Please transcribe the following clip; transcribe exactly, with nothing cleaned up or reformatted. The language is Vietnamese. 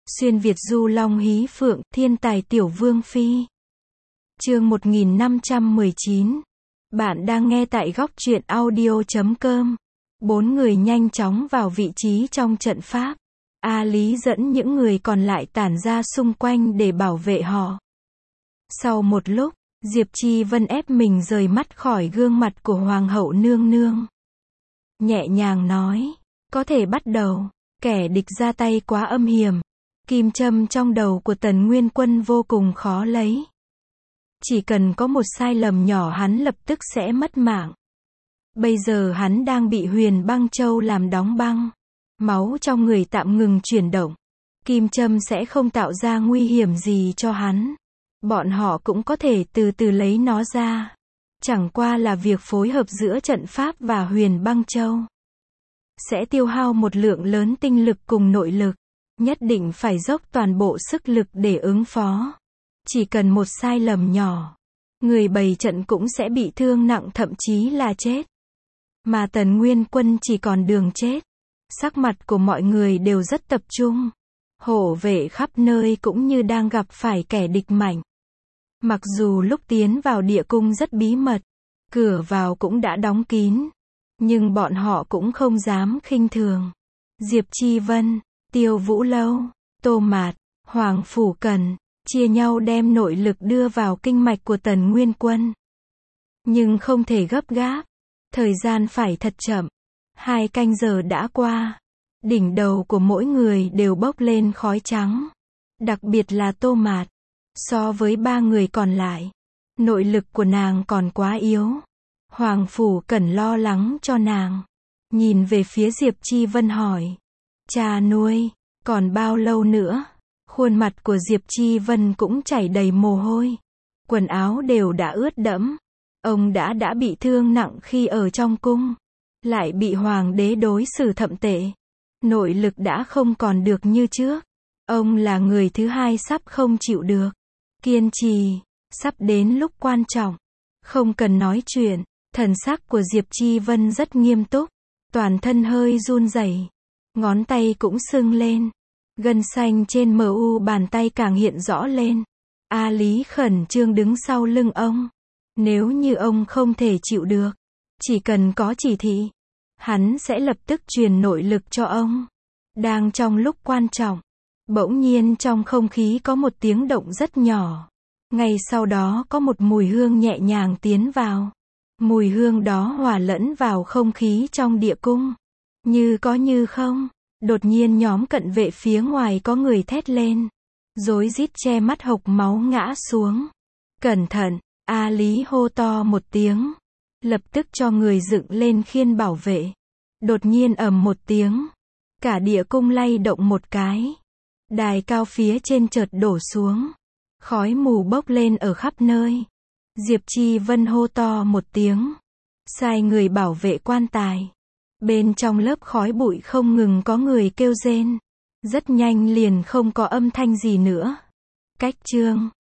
Xuyên Việt du long hí phượng, thiên tài tiểu vương phi. Chương một nghìn năm trăm mười chín. Bạn đang nghe tại góc truyện audio chấm com. Bốn người nhanh chóng vào vị trí trong trận pháp. A Lý dẫn những người còn lại tản ra xung quanh để bảo vệ họ. Sau một lúc, Diệp Chi Vân ép mình rời mắt khỏi gương mặt của Hoàng hậu nương nương. Nhẹ nhàng nói, có thể bắt đầu, kẻ địch ra tay quá âm hiểm. Kim châm trong đầu của Tần Nguyên Quân vô cùng khó lấy. Chỉ cần có một sai lầm nhỏ hắn lập tức sẽ mất mạng. Bây giờ hắn đang bị Huyền Băng Châu làm đóng băng. Máu trong người tạm ngừng chuyển động. Kim châm sẽ không tạo ra nguy hiểm gì cho hắn. Bọn họ cũng có thể từ từ lấy nó ra. Chẳng qua là việc phối hợp giữa trận pháp và Huyền Băng Châu sẽ tiêu hao một lượng lớn tinh lực cùng nội lực. Nhất định phải dốc toàn bộ sức lực để ứng phó. Chỉ cần một sai lầm nhỏ, người bày trận cũng sẽ bị thương nặng, thậm chí là chết. Mà Tần Nguyên Quân chỉ còn đường chết. Sắc mặt của mọi người đều rất tập trung. Hộ vệ khắp nơi cũng như đang gặp phải kẻ địch mạnh. Mặc dù lúc tiến vào địa cung rất bí mật, cửa vào cũng đã đóng kín, nhưng bọn họ cũng không dám khinh thường. Diệp Chi Vân, Tiêu Vũ Lâu, Tô Mạt, Hoàng Phủ Cần, chia nhau đem nội lực đưa vào kinh mạch của Tần Nguyên Quân. Nhưng không thể gấp gáp, thời gian phải thật chậm. Hai canh giờ đã qua, đỉnh đầu của mỗi người đều bốc lên khói trắng. Đặc biệt là Tô Mạt, so với ba người còn lại, nội lực của nàng còn quá yếu. Hoàng Phủ Cần lo lắng cho nàng, nhìn về phía Diệp Chi Vân hỏi. Cha nuôi, còn bao lâu nữa? Khuôn mặt của Diệp Chi Vân cũng chảy đầy mồ hôi. Quần áo đều đã ướt đẫm. Ông đã đã bị thương nặng khi ở trong cung. Lại bị hoàng đế đối xử thậm tệ. Nội lực đã không còn được như trước. Ông là người thứ hai sắp không chịu được. Kiên trì, sắp đến lúc quan trọng. Không cần nói chuyện. Thần sắc của Diệp Chi Vân rất nghiêm túc. Toàn thân hơi run rẩy. Ngón tay cũng sưng lên. Gân xanh trên mờ u bàn tay càng hiện rõ lên. A Lý khẩn trương đứng sau lưng ông. Nếu như ông không thể chịu được, chỉ cần có chỉ thị, hắn sẽ lập tức truyền nội lực cho ông. Đang trong lúc quan trọng, bỗng nhiên trong không khí có một tiếng động rất nhỏ. Ngay sau đó có một mùi hương nhẹ nhàng tiến vào. Mùi hương đó hòa lẫn vào không khí trong địa cung. Như có như không. Đột nhiên nhóm cận vệ phía ngoài có người thét lên. Rối rít che mắt hộc máu ngã xuống. Cẩn thận, A Lý hô to một tiếng. Lập tức cho người dựng lên khiên bảo vệ. Đột nhiên ầm một tiếng. Cả địa cung lay động một cái. Đài cao phía trên chợt đổ xuống. Khói mù bốc lên ở khắp nơi. Diệp Chi Vân hô to một tiếng. Sai người bảo vệ quan tài. Bên trong lớp khói bụi không ngừng có người kêu rên. Rất nhanh liền không có âm thanh gì nữa. Cách chương